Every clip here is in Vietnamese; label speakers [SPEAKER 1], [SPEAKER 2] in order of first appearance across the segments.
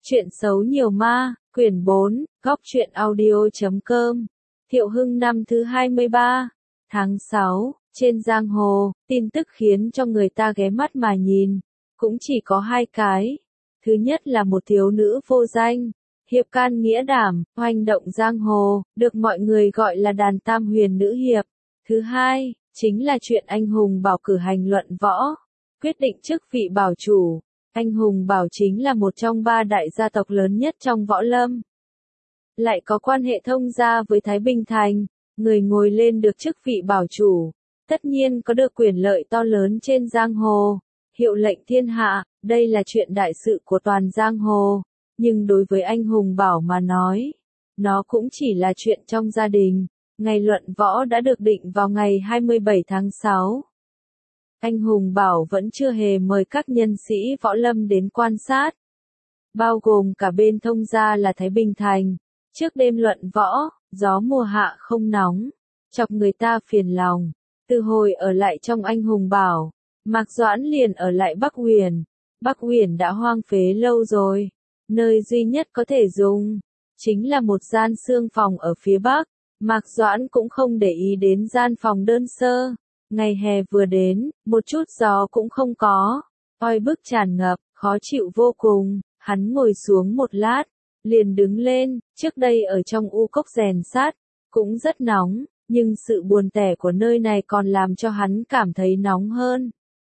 [SPEAKER 1] Chuyện xấu nhiều ma, quyển 4, góc truyện audio.com. Thiệu Hưng năm thứ 23, tháng 6, trên giang hồ, tin tức khiến cho người ta ghé mắt mà nhìn, cũng chỉ có hai cái. Thứ nhất là một thiếu nữ vô danh, hiệp can nghĩa đảm, hoành động giang hồ, được mọi người gọi là đàn tam huyền nữ hiệp. Thứ hai, chính là chuyện anh hùng Bảo cử hành luận võ, quyết định chức vị bảo chủ. Anh hùng Bảo chính là một trong ba đại gia tộc lớn nhất trong võ lâm. Lại có quan hệ thông gia với Thái Bình Thành, người ngồi lên được chức vị bảo chủ, tất nhiên có được quyền lợi to lớn trên giang hồ, hiệu lệnh thiên hạ, đây là chuyện đại sự của toàn giang hồ. Nhưng đối với anh hùng Bảo mà nói, nó cũng chỉ là chuyện trong gia đình. Ngày luận võ đã được định vào ngày 27 tháng 6. Anh hùng Bảo vẫn chưa hề mời các nhân sĩ võ lâm đến quan sát, bao gồm cả bên thông gia là Thái Bình Thành. Trước đêm luận võ, gió mùa hạ không nóng, chọc người ta phiền lòng. Từ hồi ở lại trong anh hùng Bảo, Mạc Doãn liền ở lại Bắc Huyền. Bắc Huyền đã hoang phế lâu rồi, nơi duy nhất có thể dùng chính là một gian xương phòng ở phía Bắc. Mạc Doãn cũng không để ý đến gian phòng đơn sơ. Ngày hè vừa đến, một chút gió cũng không có, oi bức tràn ngập, khó chịu vô cùng. Hắn ngồi xuống một lát, liền đứng lên. Trước đây ở trong u cốc rèn sắt, cũng rất nóng, nhưng sự buồn tẻ của nơi này còn làm cho hắn cảm thấy nóng hơn.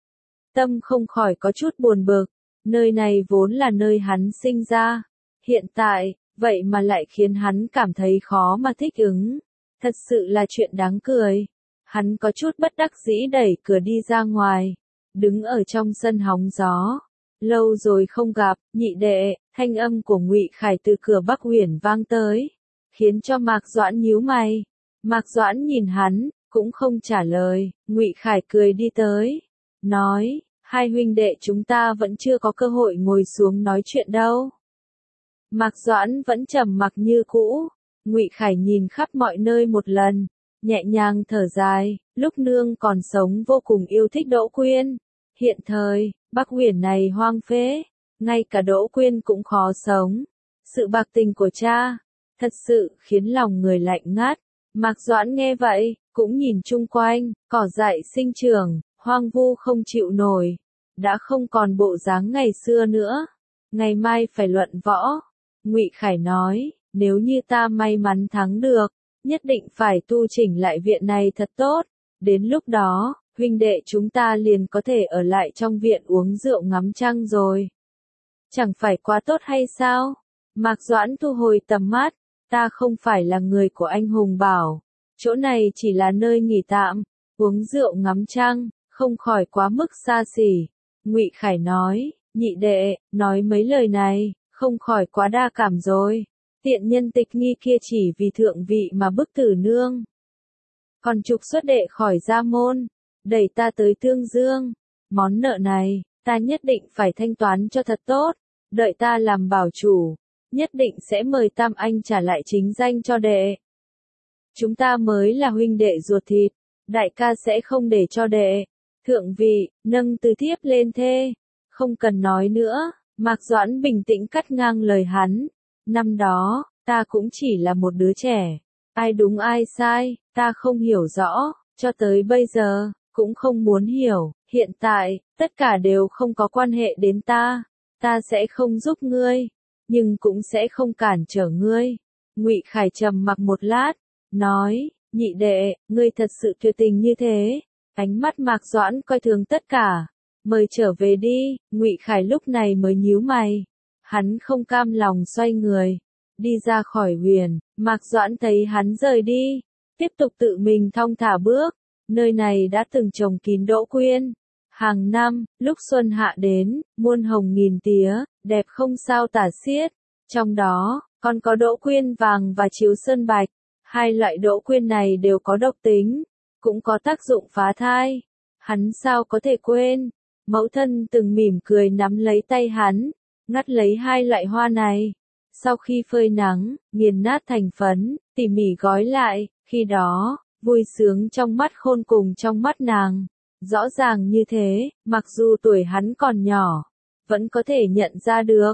[SPEAKER 1] Tâm không khỏi có chút buồn bực, nơi này vốn là nơi hắn sinh ra, hiện tại, vậy mà lại khiến hắn cảm thấy khó mà thích ứng. Thật sự là chuyện đáng cười. Hắn có chút bất đắc dĩ đẩy cửa đi ra ngoài, đứng ở trong sân hóng gió. Lâu rồi không gặp, nhị đệ, thanh âm của Ngụy Khải từ cửa Bắc Huyền vang tới, khiến cho Mạc Doãn nhíu mày. Mạc Doãn nhìn hắn, cũng không trả lời. Ngụy Khải cười đi tới, nói, hai huynh đệ chúng ta vẫn chưa có cơ hội ngồi xuống nói chuyện đâu. Mạc Doãn vẫn trầm mặc như cũ. Ngụy Khải nhìn khắp mọi nơi một lần, nhẹ nhàng thở dài, lúc nương còn sống vô cùng yêu thích Đỗ Quyên. Hiện thời, Bắc Huyền này hoang phế, ngay cả Đỗ Quyên cũng khó sống. Sự bạc tình của cha, thật sự khiến lòng người lạnh ngắt. Mạc Doãn nghe vậy, cũng nhìn chung quanh, cỏ dại sinh trưởng, hoang vu không chịu nổi, đã không còn bộ dáng ngày xưa nữa. Ngày mai phải luận võ. Ngụy Khải nói, nếu như ta may mắn thắng được, nhất định phải tu chỉnh lại viện này thật tốt. Đến lúc đó, huynh đệ chúng ta liền có thể ở lại trong viện uống rượu ngắm trăng rồi. Chẳng phải quá tốt hay sao? Mạc Doãn thu hồi tầm mắt, ta không phải là người của anh hùng Bảo. Chỗ này chỉ là nơi nghỉ tạm, uống rượu ngắm trăng, không khỏi quá mức xa xỉ. Ngụy Khải nói, nhị đệ, nói mấy lời này, không khỏi quá đa cảm rồi. Tiện nhân tịch nghi kia chỉ vì thượng vị mà bức tử nương, còn trục xuất đệ khỏi gia môn, đẩy ta tới Tương Dương. Món nợ này, ta nhất định phải thanh toán cho thật tốt. Đợi ta làm bảo chủ, nhất định sẽ mời Tam Anh trả lại chính danh cho đệ. Chúng ta mới là huynh đệ ruột thịt, đại ca sẽ không để cho đệ thượng vị, nâng từ thiếp lên thê. Không cần nói nữa. Mạc Doãn bình tĩnh cắt ngang lời hắn. Năm đó, ta cũng chỉ là một đứa trẻ. Ai đúng ai sai, ta không hiểu rõ, cho tới bây giờ, cũng không muốn hiểu. Hiện tại, tất cả đều không có quan hệ đến ta. Ta sẽ không giúp ngươi, nhưng cũng sẽ không cản trở ngươi. Ngụy Khải trầm mặc một lát, nói, nhị đệ, ngươi thật sự tuyệt tình như thế. Ánh mắt Mạc Doãn coi thường tất cả. Mời trở về đi. Ngụy Khải lúc này mới nhíu mày. Hắn không cam lòng xoay người, đi ra khỏi huyền. Mạc Doãn thấy hắn rời đi, tiếp tục tự mình thong thả bước. Nơi này đã từng trồng kín Đỗ Quyên. Hàng năm, lúc xuân hạ đến, muôn hồng nghìn tía, đẹp không sao tả xiết. Trong đó, còn có Đỗ Quyên vàng và chiếu sơn bạch. Hai loại Đỗ Quyên này đều có độc tính, cũng có tác dụng phá thai. Hắn sao có thể quên? Mẫu thân từng mỉm cười nắm lấy tay hắn, ngắt lấy hai loại hoa này. Sau khi phơi nắng, nghiền nát thành phấn, tỉ mỉ gói lại, khi đó, vui sướng trong mắt khôn cùng trong mắt nàng. Rõ ràng như thế, mặc dù tuổi hắn còn nhỏ, vẫn có thể nhận ra được.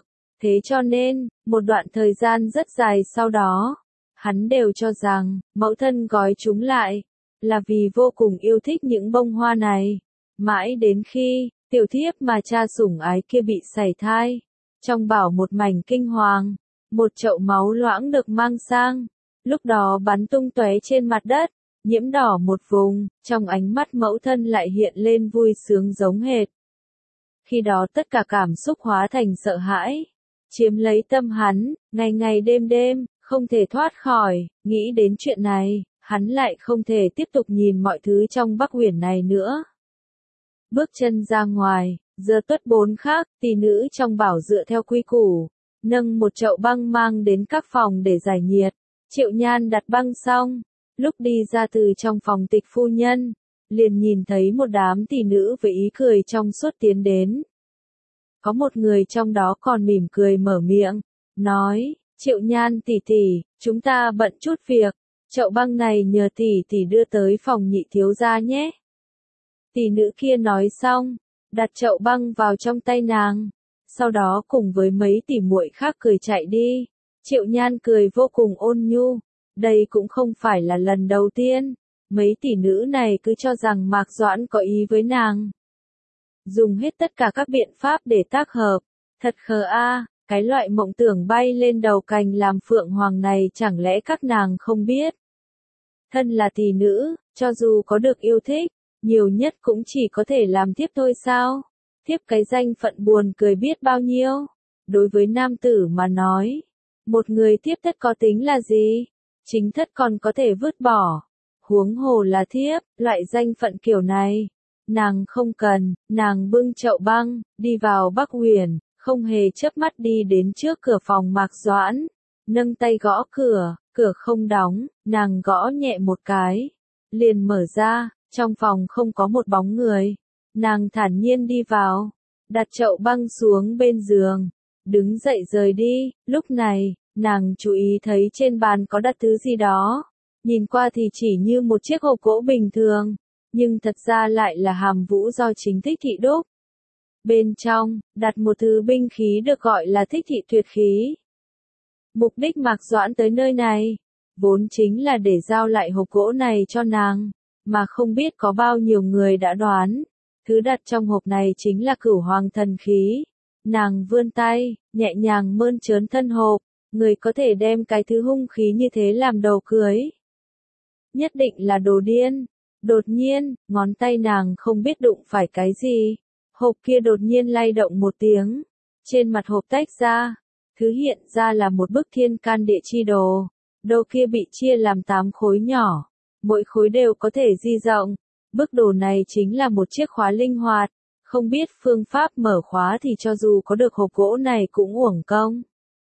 [SPEAKER 1] Thế cho nên, một đoạn thời gian rất dài sau đó, hắn đều cho rằng, mẫu thân gói chúng lại, là vì vô cùng yêu thích những bông hoa này. Mãi đến khi, tiểu thiếp mà cha sủng ái kia bị sảy thai, trong bảo một mảnh kinh hoàng, một chậu máu loãng được mang sang, lúc đó bắn tung tóe trên mặt đất, nhiễm đỏ một vùng, trong ánh mắt mẫu thân lại hiện lên vui sướng giống hệt. Khi đó tất cả cảm xúc hóa thành sợ hãi, chiếm lấy tâm hắn, ngày ngày đêm đêm, không thể thoát khỏi, nghĩ đến chuyện này, hắn lại không thể tiếp tục nhìn mọi thứ trong Bắc Uyển này nữa. Bước chân ra ngoài, giờ tuất 4 khác, tỷ nữ trong bảo dựa theo quy củ, nâng một chậu băng mang đến các phòng để giải nhiệt. Triệu Nhan đặt băng xong, lúc đi ra từ trong phòng Tịch phu nhân, liền nhìn thấy một đám tỷ nữ với ý cười trong suốt tiến đến. Có một người trong đó còn mỉm cười mở miệng, nói, Triệu Nhan tỷ tỷ, chúng ta bận chút việc, chậu băng này nhờ tỷ tỷ đưa tới phòng nhị thiếu gia nhé. Tỷ nữ kia nói xong, đặt chậu băng vào trong tay nàng, sau đó cùng với mấy tỷ muội khác cười chạy đi. Triệu Nhan cười vô cùng ôn nhu, đây cũng không phải là lần đầu tiên, mấy tỷ nữ này cứ cho rằng Mạc Doãn có ý với nàng. Dùng hết tất cả các biện pháp để tác hợp, thật khờ a, cái loại mộng tưởng bay lên đầu cành làm phượng hoàng này chẳng lẽ các nàng không biết. Thân là tỷ nữ, cho dù có được yêu thích, nhiều nhất cũng chỉ có thể làm thiếp thôi sao? Thiếp cái danh phận buồn cười biết bao nhiêu. Đối với nam tử mà nói, một người thiếp thất có tính là gì? Chính thất còn có thể vứt bỏ. Huống hồ là thiếp, loại danh phận kiểu này. Nàng không cần, nàng bưng chậu băng, đi vào Bắc Uyển, không hề chớp mắt đi đến trước cửa phòng Mạc Doãn. Nâng tay gõ cửa, cửa không đóng, nàng gõ nhẹ một cái. Liền mở ra, trong phòng không có một bóng người. Nàng thản nhiên đi vào, đặt chậu băng xuống bên giường, đứng dậy rời đi. Lúc này, nàng chú ý thấy trên bàn có đặt thứ gì đó. Nhìn qua thì chỉ như một chiếc hộp gỗ bình thường, nhưng thật ra lại là hàm vũ do chính Thích Thị đúc. Bên trong, đặt một thứ binh khí được gọi là Thích Thị tuyệt khí. Mục đích Mạc Doãn tới nơi này, vốn chính là để giao lại hộp gỗ này cho nàng, mà không biết có bao nhiêu người đã đoán. Thứ đặt trong hộp này chính là Cửu Hoàng thần khí. Nàng vươn tay, nhẹ nhàng mơn trớn thân hộp, người có thể đem cái thứ hung khí như thế làm đầu cưới. Nhất định là đồ điên. Đột nhiên, ngón tay nàng không biết đụng phải cái gì. Hộp kia đột nhiên lay động một tiếng. Trên mặt hộp tách ra. Thứ hiện ra là một bức Thiên Can Địa Chi đồ. Đồ kia bị chia làm 8 khối nhỏ. Mỗi khối đều có thể di rộng. Bức đồ này chính là một chiếc khóa linh hoạt. Không biết phương pháp mở khóa thì cho dù có được hộp gỗ này cũng uổng công.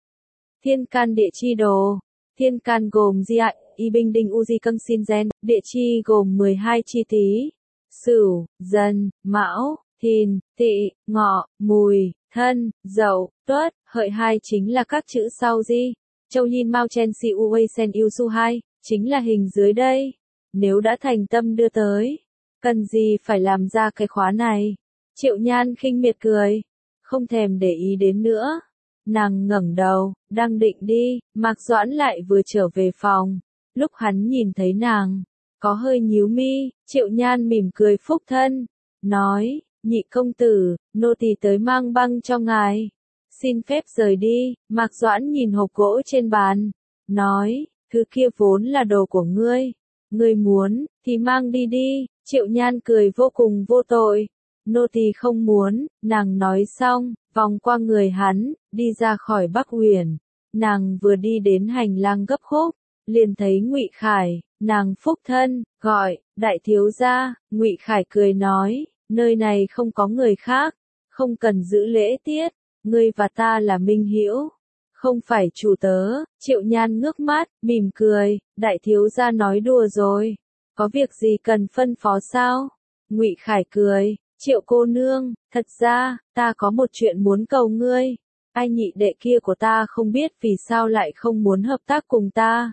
[SPEAKER 1] Thiên Can Địa Chi đồ. Thiên can gồm Di Ại, Y Binh Đinh Uzi Cân Sin Gen, Địa Chi gồm 12 chi Tý, Sửu, Dần, Mão, Thìn, Tỵ, Ngọ, Mùi, Thân, Dậu, Tuất. Hợi 2 chính là các chữ sau Di. Châu Yin Mao Chen Si U Wei Sen Yu Su 2, chính là hình dưới đây. Nếu đã thành tâm đưa tới, cần gì phải làm ra cái khóa này? Triệu Nhan khinh miệt cười, không thèm để ý đến nữa. Nàng ngẩng đầu, đang định đi, Mạc Doãn lại vừa trở về phòng. Lúc hắn nhìn thấy nàng, có hơi nhíu mi. Triệu Nhan mỉm cười phúc thân, nói, nhị công tử, nô tỳ tới mang băng cho ngài. Xin phép rời đi. Mạc Doãn nhìn hộp gỗ trên bàn, nói, thứ kia vốn là đồ của ngươi. Ngươi muốn, thì mang đi đi. Triệu Nhan cười vô cùng vô tội. Nô tỳ không muốn. Nàng nói xong, vòng qua người hắn, đi ra khỏi Bắc Uyển. Nàng vừa đi đến hành lang gấp khúc, liền thấy Ngụy Khải. Nàng phúc thân, gọi, đại thiếu gia. Ngụy Khải cười nói, nơi này không có người khác, không cần giữ lễ tiết. Ngươi và ta là minh hữu, không phải chủ tớ. Triệu Nhan ngước mắt, mỉm cười, đại thiếu gia nói đùa rồi. Có việc gì cần phân phó sao? Ngụy Khải cười, Triệu cô nương, thật ra, ta có một chuyện muốn cầu ngươi. Ai nhị đệ kia của ta không biết vì sao lại không muốn hợp tác cùng ta.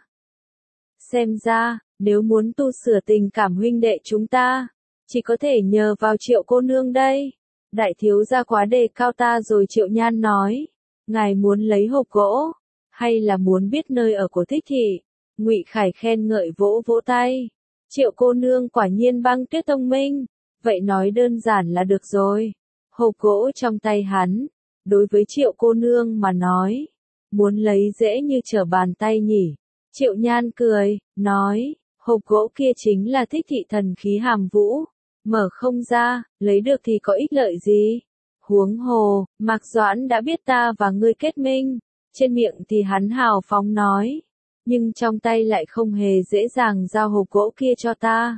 [SPEAKER 1] Xem ra, nếu muốn tu sửa tình cảm huynh đệ chúng ta, chỉ có thể nhờ vào Triệu cô nương đây. Đại thiếu gia quá đề cao ta rồi. Triệu Nhan nói. ngài muốn lấy hộp gỗ, hay là muốn biết nơi ở của Thích thị? Ngụy Khải khen ngợi vỗ vỗ tay. Triệu cô nương quả nhiên băng tuyết thông minh, vậy nói đơn giản là được rồi. Hộp gỗ trong tay hắn, đối với Triệu cô nương mà nói, muốn lấy dễ như trở bàn tay nhỉ. Triệu Nhan cười, nói, hộp gỗ kia chính là Thích thị thần khí Hàm Vũ, mở không ra, lấy được thì có ích lợi gì? Huống hồ, Mạc Doãn đã biết ta và ngươi kết minh, trên miệng thì hắn hào phóng nói, nhưng trong tay lại không hề dễ dàng giao hộp gỗ kia cho ta.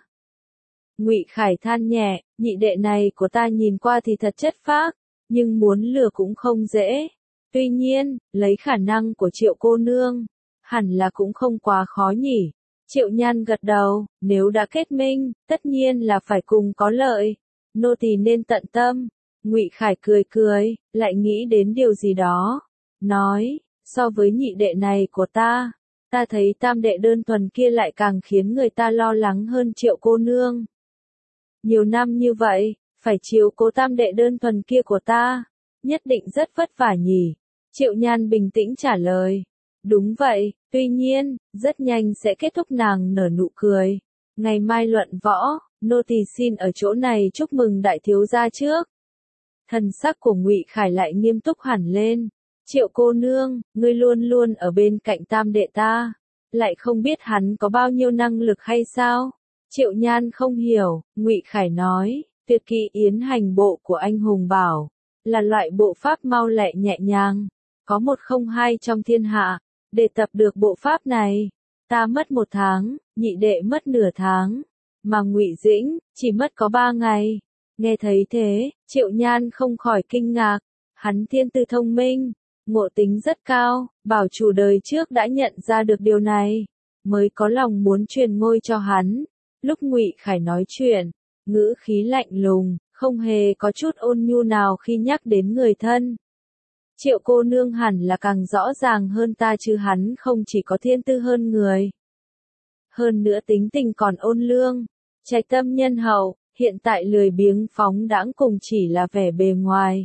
[SPEAKER 1] Ngụy Khải than nhẹ, nhị đệ này của ta nhìn qua thì thật chất phác, nhưng muốn lừa cũng không dễ. Tuy nhiên, lấy khả năng của Triệu cô nương, hẳn là cũng không quá khó nhỉ. Triệu Nhan gật đầu, nếu đã kết minh, tất nhiên là phải cùng có lợi. Nô tỳ nên tận tâm. Ngụy Khải cười cười, lại nghĩ đến điều gì đó. Nói, so với nhị đệ này của ta thấy tam đệ đơn thuần kia lại càng khiến người ta lo lắng hơn Triệu cô nương. Nhiều năm như vậy, phải chiếu cố tam đệ đơn thuần kia của ta, nhất định rất vất vả nhỉ. Triệu Nhan bình tĩnh trả lời. Đúng vậy, tuy nhiên, rất nhanh sẽ kết thúc. Nàng nở nụ cười. Ngày mai luận võ, nô tỳ xin ở chỗ này chúc mừng đại thiếu gia trước. Thần sắc của Ngụy Khải lại nghiêm túc hẳn lên. Triệu cô nương, ngươi luôn luôn ở bên cạnh tam đệ ta, lại không biết hắn có bao nhiêu năng lực hay sao? Triệu Nhan không hiểu, Ngụy Khải nói, tuyệt kỹ yến hành bộ của anh hùng bảo, là loại bộ pháp mau lẹ nhẹ nhàng, có một không hai trong thiên hạ. Để tập được bộ pháp này, ta mất 1 tháng, nhị đệ mất nửa tháng, mà Ngụy Dĩnh chỉ mất có 3 ngày. Nghe thấy thế, Triệu Nhan không khỏi kinh ngạc, hắn thiên tư thông minh, ngộ tính rất cao, bảo chủ đời trước đã nhận ra được điều này, mới có lòng muốn truyền ngôi cho hắn. Lúc Ngụy Khải nói chuyện, ngữ khí lạnh lùng, không hề có chút ôn nhu nào khi nhắc đến người thân. Triệu cô nương hẳn là càng rõ ràng hơn ta chứ, hắn không chỉ có thiên tư hơn người, hơn nữa tính tình còn ôn lương, trạch tâm nhân hậu, hiện tại lười biếng phóng đãng cùng chỉ là vẻ bề ngoài.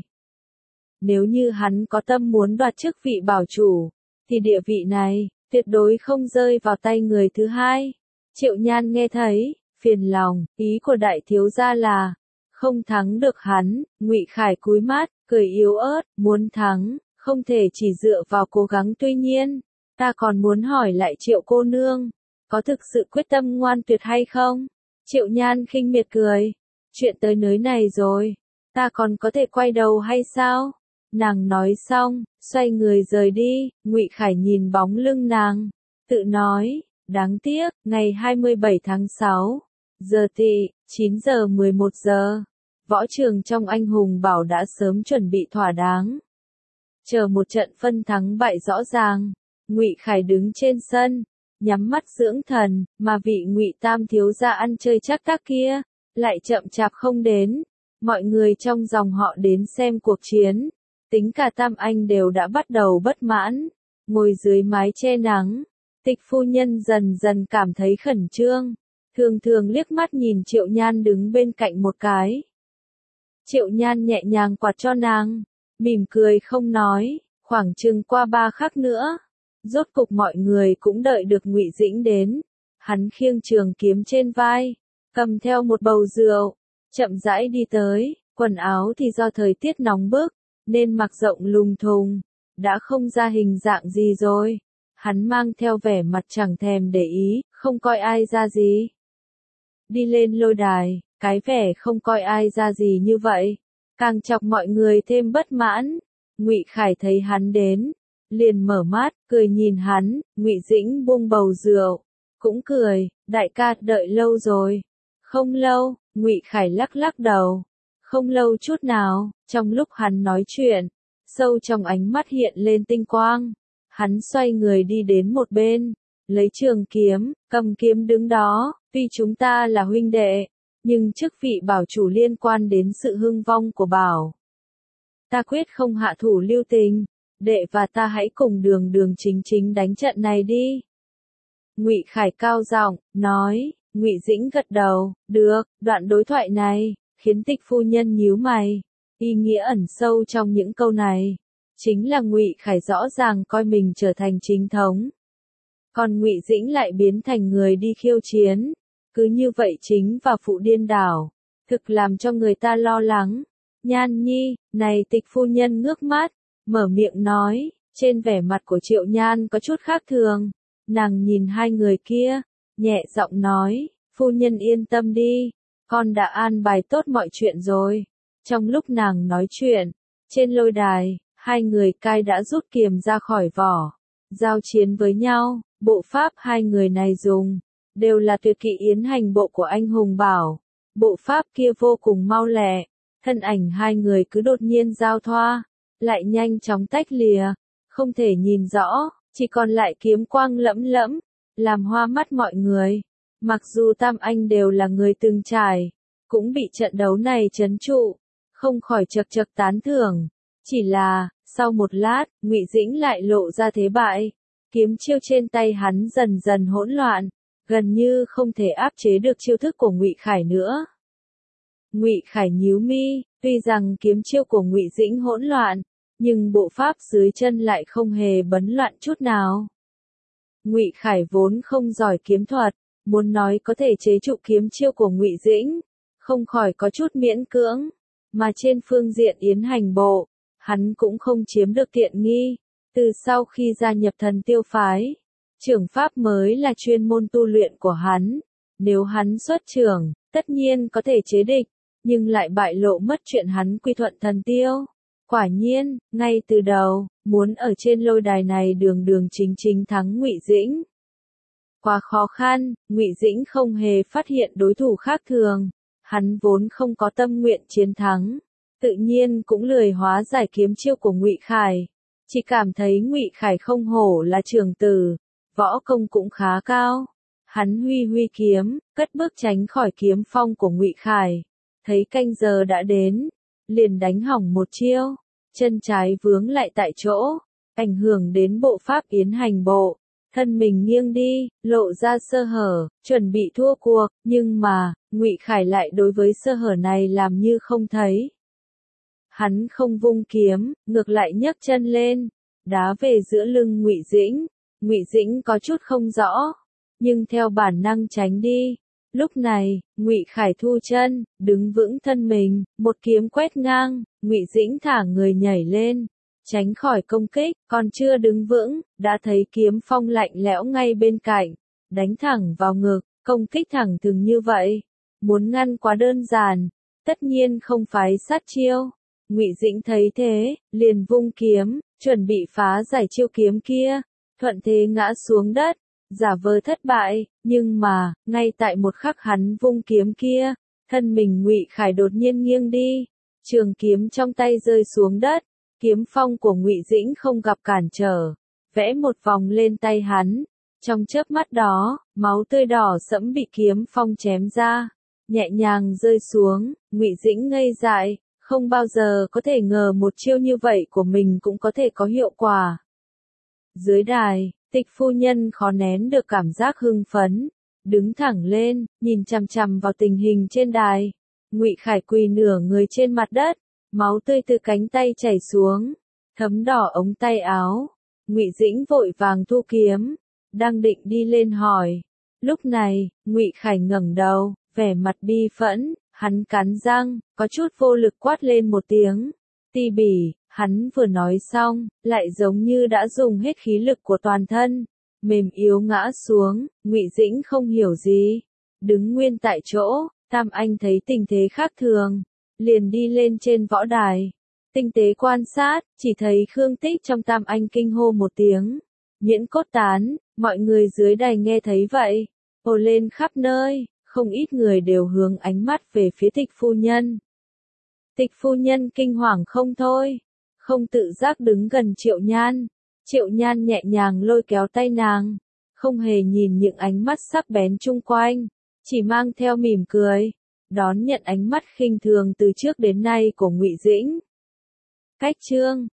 [SPEAKER 1] Nếu như hắn có tâm muốn đoạt chức vị bảo chủ, thì địa vị này tuyệt đối không rơi vào tay người thứ hai. Triệu Nhan nghe thấy, phiền lòng, ý của đại thiếu gia là không thắng được hắn. Ngụy Khải cúi mắt, cười yếu ớt, muốn thắng, không thể chỉ dựa vào cố gắng. Tuy nhiên, ta còn muốn hỏi lại Triệu cô nương, có thực sự quyết tâm ngoan tuyệt hay không? Triệu Nhan khinh miệt cười, chuyện tới nơi này rồi, ta còn có thể quay đầu hay sao? Nàng nói xong, xoay người rời đi. Ngụy Khải nhìn bóng lưng nàng, tự nói, đáng tiếc, ngày 27 tháng 6, giờ Tỵ, 9 giờ 11 giờ. Võ trường trong anh hùng bảo đã sớm chuẩn bị thỏa đáng. Chờ một trận phân thắng bại rõ ràng, Ngụy Khải đứng trên sân, nhắm mắt dưỡng thần, mà vị Ngụy tam thiếu gia ăn chơi chắc tắc kia, lại chậm chạp không đến. Mọi người trong dòng họ đến xem cuộc chiến, tính cả tam anh đều đã bắt đầu bất mãn, ngồi dưới mái che nắng. Tịch phu nhân dần dần cảm thấy khẩn trương, thường thường liếc mắt nhìn Triệu Nhan đứng bên cạnh một cái. Triệu Nhan nhẹ nhàng quạt cho nàng, mỉm cười không nói. Khoảng chừng qua 3 khắc nữa, rốt cục mọi người cũng đợi được Ngụy Dĩnh đến. Hắn khiêng trường kiếm trên vai, cầm theo một bầu rượu, chậm rãi đi tới. Quần áo thì do thời tiết nóng bức, nên mặc rộng lùng thùng, đã không ra hình dạng gì rồi. Hắn mang theo vẻ mặt chẳng thèm để ý, không coi ai ra gì. Đi lên lôi đài, cái vẻ không coi ai ra gì như vậy, càng chọc mọi người thêm bất mãn. Ngụy Khải thấy hắn đến, liền mở mắt, cười nhìn hắn. Ngụy Dĩnh buông bầu rượu, cũng cười, đại ca đợi lâu rồi. Không lâu, Ngụy Khải lắc lắc đầu. Không lâu chút nào. Trong lúc hắn nói chuyện, sâu trong ánh mắt hiện lên tinh quang. Hắn xoay người đi đến một bên, lấy trường kiếm, cầm kiếm đứng đó. Tuy chúng ta là huynh đệ, nhưng chức vị bảo chủ liên quan đến sự hưng vong của bảo. Ta quyết không hạ thủ lưu tình, đệ và ta hãy cùng đường đường chính chính đánh trận này đi. Ngụy Khải cao giọng nói. Ngụy Dĩnh gật đầu, được. Đoạn đối thoại này khiến tịch phu nhân nhíu mày, ý nghĩa ẩn sâu trong những câu này Chính là Ngụy Khải rõ ràng coi mình trở thành chính thống. Còn Ngụy Dĩnh lại biến thành người đi khiêu chiến. Cứ như vậy chính và phụ điên đảo. Thực làm cho người ta lo lắng. Nhan Nhi, này Tịch phu nhân ngước mắt, mở miệng nói, trên vẻ mặt của Triệu Nhan có chút khác thường. Nàng nhìn hai người kia, nhẹ giọng nói, phu nhân yên tâm đi, con đã an bài tốt mọi chuyện rồi. Trong lúc nàng nói chuyện, trên lôi đài, hai người cai đã rút kiềm ra khỏi vỏ, giao chiến với nhau. Bộ pháp hai người này dùng, đều là tuyệt kỹ yến hành bộ của anh hùng bảo. Bộ pháp kia vô cùng mau lẹ, thân ảnh hai người cứ đột nhiên giao thoa, lại nhanh chóng tách lìa, không thể nhìn rõ, chỉ còn lại kiếm quang lẫm lẫm, làm hoa mắt mọi người. Mặc dù tam anh đều là người từng trải, cũng bị trận đấu này trấn trụ, không khỏi chật chật tán thưởng. Chỉ là, sau một lát, Ngụy Dĩnh lại lộ ra thế bại. Kiếm chiêu trên tay hắn dần dần hỗn loạn, gần như không thể áp chế được chiêu thức của Ngụy Khải nữa. Ngụy Khải nhíu mi, tuy rằng kiếm chiêu của Ngụy Dĩnh hỗn loạn, nhưng bộ pháp dưới chân lại không hề bấn loạn chút nào. Ngụy Khải vốn không giỏi kiếm thuật, muốn nói có thể chế trụ kiếm chiêu của Ngụy Dĩnh, không khỏi có chút miễn cưỡng, mà trên phương diện yến hành bộ, hắn cũng không chiếm được tiện nghi. Từ sau khi gia nhập Thần Tiêu phái, trưởng pháp mới là chuyên môn tu luyện của hắn. Nếu hắn xuất trưởng, tất nhiên có thể chế địch, nhưng lại bại lộ mất chuyện hắn quy thuận Thần Tiêu. Quả nhiên, ngay từ đầu, muốn ở trên lôi đài này đường đường chính chính thắng Ngụy Dĩnh quá khó khăn. Ngụy Dĩnh không hề phát hiện đối thủ khác thường, hắn vốn không có tâm nguyện chiến thắng, tự nhiên cũng lười hóa giải kiếm chiêu của Ngụy Khải. Chỉ cảm thấy Ngụy Khải không hổ là trưởng tử, võ công cũng khá cao. Hắn huy huy kiếm, cất bước tránh khỏi kiếm phong của Ngụy Khải. Thấy canh giờ đã đến, liền đánh hỏng một chiêu, chân trái vướng lại tại chỗ, ảnh hưởng đến bộ pháp yến hành bộ. Thân mình nghiêng đi, lộ ra sơ hở, chuẩn bị thua cuộc, nhưng mà, Ngụy Khải lại đối với sơ hở này làm như không thấy. Hắn không vung kiếm, ngược lại nhấc chân lên, đá về giữa lưng Ngụy Dĩnh. Ngụy Dĩnh có chút không rõ, nhưng theo bản năng tránh đi. Lúc này, Ngụy Khải thu chân, đứng vững thân mình, một kiếm quét ngang, Ngụy Dĩnh thả người nhảy lên, tránh khỏi công kích, còn chưa đứng vững, đã thấy kiếm phong lạnh lẽo ngay bên cạnh, đánh thẳng vào ngực, công kích thẳng thừng như vậy, muốn ngăn quá đơn giản, tất nhiên không phái sát chiêu. Ngụy Dĩnh thấy thế, liền vung kiếm, chuẩn bị phá giải chiêu kiếm kia, thuận thế ngã xuống đất, giả vờ thất bại, nhưng mà, ngay tại một khắc hắn vung kiếm kia, thân mình Ngụy Khải đột nhiên nghiêng đi, trường kiếm trong tay rơi xuống đất, kiếm phong của Ngụy Dĩnh không gặp cản trở, vẽ một vòng lên tay hắn, trong chớp mắt đó, máu tươi đỏ sẫm bị kiếm phong chém ra, nhẹ nhàng rơi xuống. Ngụy Dĩnh ngây dại, không bao giờ có thể ngờ một chiêu như vậy của mình cũng có thể có hiệu quả. Dưới đài, Tịch phu nhân khó nén được cảm giác hưng phấn, đứng thẳng lên, nhìn chằm chằm vào tình hình trên đài. Ngụy Khải quỳ nửa người trên mặt đất, máu tươi từ cánh tay chảy xuống, thấm đỏ ống tay áo. Ngụy Dĩnh vội vàng thu kiếm, đang định đi lên hỏi. Lúc này, Ngụy Khải ngẩng đầu, vẻ mặt bi phẫn, hắn cắn răng, có chút vô lực quát lên một tiếng. Ti bỉ. Hắn vừa nói xong, lại giống như đã dùng hết khí lực của toàn thân, mềm yếu ngã xuống. Ngụy Dĩnh không hiểu gì, đứng nguyên tại chỗ. Tam Anh thấy tình thế khác thường, liền đi lên trên võ đài, tinh tế quan sát, chỉ thấy Khương Tích trong Tam Anh kinh hô một tiếng, nhuyễn cốt tán. Mọi người dưới đài nghe thấy vậy, ồ lên khắp nơi, không ít người đều hướng ánh mắt về phía Tịch phu nhân. Tịch phu nhân kinh hoàng không thôi, không tự giác đứng gần Triệu Nhan. Triệu Nhan nhẹ nhàng lôi kéo tay nàng, không hề nhìn những ánh mắt sắc bén chung quanh, chỉ mang theo mỉm cười, đón nhận ánh mắt khinh thường từ trước đến nay của Ngụy Dĩnh. Cách chương